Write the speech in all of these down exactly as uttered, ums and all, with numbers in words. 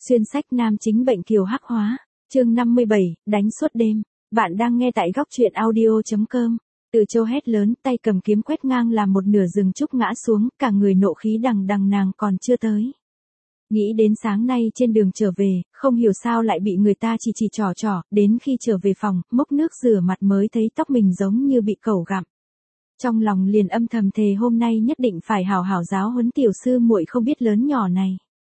Xuyên sách nam chính bệnh kiều hắc hóa, chương năm mươi bảy, đánh suốt đêm. Bạn đang nghe tại góc truyện audio chấm com. Từ Châu hét lớn, tay cầm kiếm quét ngang làm một nửa rừng trúc ngã xuống, cả người nộ khí đằng đằng nàng còn chưa tới. Nghĩ đến sáng nay trên đường trở về, không hiểu sao lại bị người ta chỉ chỉ trò trò, đến khi trở về phòng, múc nước rửa mặt mới thấy tóc mình giống như bị cẩu gặm. Trong lòng liền âm thầm thề hôm nay nhất định phải hảo hảo giáo huấn tiểu sư muội không biết lớn nhỏ này.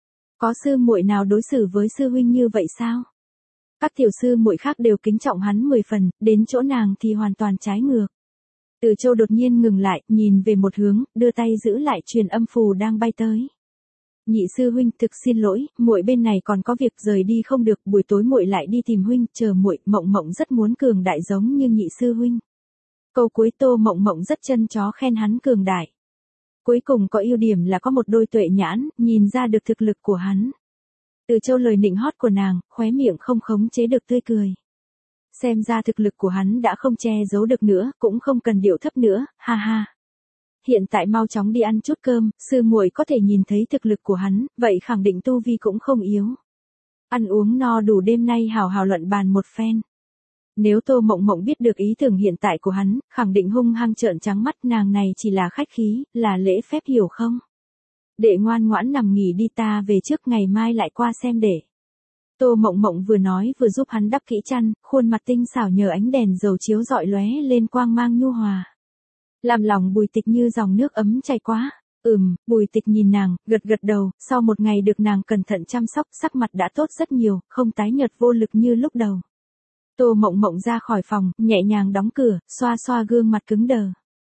Có sư muội nào đối xử với sư huynh như vậy sao? Các tiểu sư muội khác đều kính trọng hắn mười phần, đến chỗ nàng thì hoàn toàn trái ngược. Từ Châu đột nhiên ngừng lại, nhìn về một hướng, đưa tay giữ lại truyền âm phù đang bay tới. Nhị sư huynh, thực xin lỗi, muội bên này còn có việc rời đi không được, buổi tối muội lại đi tìm huynh, chờ muội. Mộng Mộng rất muốn cường đại giống như nhị sư huynh. Câu cuối Tô Mộng Mộng rất chân chó khen hắn cường đại. Cuối cùng có ưu điểm là có một đôi tuệ nhãn, nhìn ra được thực lực của hắn. Từ Châu lời nịnh hót của nàng, khóe miệng không khống chế được tươi cười. Xem ra thực lực của hắn đã không che giấu được nữa, cũng không cần điệu thấp nữa, ha ha. Hiện tại mau chóng đi ăn chút cơm, sư muội có thể nhìn thấy thực lực của hắn, vậy khẳng định tu vi cũng không yếu. Ăn uống no đủ đêm nay hào hào luận bàn một phen. Nếu Tô Mộng Mộng biết được ý tưởng hiện tại của hắn, khẳng định hung hăng trợn trắng mắt, nàng này chỉ là khách khí, là lễ phép hiểu không? Đệ ngoan ngoãn nằm nghỉ đi, ta về trước, ngày mai lại qua xem để. Tô Mộng Mộng vừa nói vừa giúp hắn đắp kỹ chăn, khuôn mặt tinh xảo nhờ ánh đèn dầu chiếu rọi lóe lên quang mang nhu hòa. Làm lòng Bùi Tịch như dòng nước ấm chảy quá. Ừm, Bùi Tịch nhìn nàng, gật gật đầu, sau một ngày được nàng cẩn thận chăm sóc, sắc mặt đã tốt rất nhiều, không tái nhợt vô lực như lúc đầu. Tô Mộng Mộng ra khỏi phòng, nhẹ nhàng đóng cửa, xoa xoa gương mặt cứng đờ.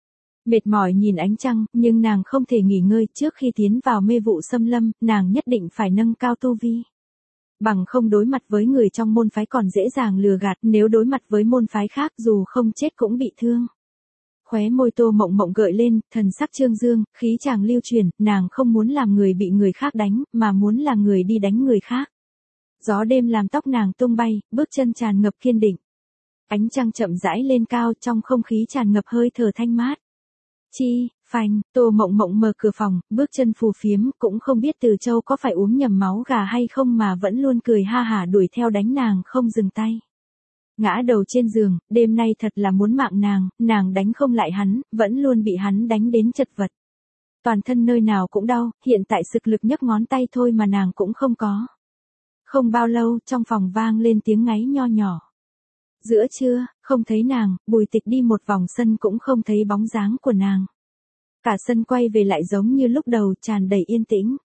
Mệt mỏi nhìn ánh trăng, nhưng nàng không thể nghỉ ngơi, trước khi tiến vào mê vụ xâm lâm, nàng nhất định phải nâng cao tu vi. Bằng không đối mặt với người trong môn phái còn dễ dàng lừa gạt, nếu đối mặt với môn phái khác dù không chết cũng bị thương. Khóe môi Tô Mộng Mộng gợi lên, thần sắc trương dương, khí chàng lưu truyền, nàng không muốn làm người bị người khác đánh, mà muốn là người đi đánh người khác. Gió đêm làm tóc nàng tung bay, bước chân tràn ngập kiên định. Ánh trăng chậm rãi lên cao, trong không khí tràn ngập hơi thở thanh mát. Chi, phanh, Tô Mộng Mộng mở cửa phòng, bước chân phù phiếm, cũng không biết Từ Châu có phải uống nhầm máu gà hay không mà vẫn luôn cười ha hả đuổi theo đánh nàng không dừng tay. Ngã đầu trên giường, đêm nay thật là muốn mạng nàng, nàng đánh không lại hắn, vẫn luôn bị hắn đánh đến chật vật. Toàn thân nơi nào cũng đau, hiện tại sực lực nhấc ngón tay thôi mà nàng cũng không có. Không bao lâu, trong phòng vang lên tiếng ngáy nho nhỏ. Giữa trưa, không thấy nàng, Bùi Tịch đi một vòng sân cũng không thấy bóng dáng của nàng. Cả sân quay về lại giống như lúc đầu, tràn đầy yên tĩnh.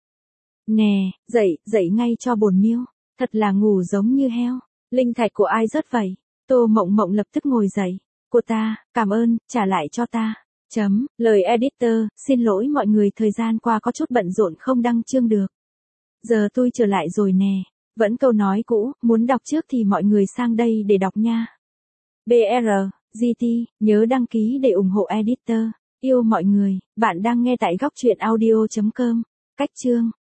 Nè, dậy, dậy ngay cho bổn miêu, thật là ngủ giống như heo. Linh thạch của ai rớt vậy? Tô Mộng Mộng lập tức ngồi dậy. Của ta, cảm ơn, trả lại cho ta. Chấm, lời editor, xin lỗi mọi người, thời gian qua có chút bận rộn không đăng chương được. Giờ tôi trở lại rồi nè. Vẫn câu nói cũ, muốn đọc trước thì mọi người sang đây để đọc nha. bê rờ, giê tê, nhớ đăng ký để ủng hộ editor. Yêu mọi người, bạn đang nghe tại góc truyện audio chấm com. Cách chương.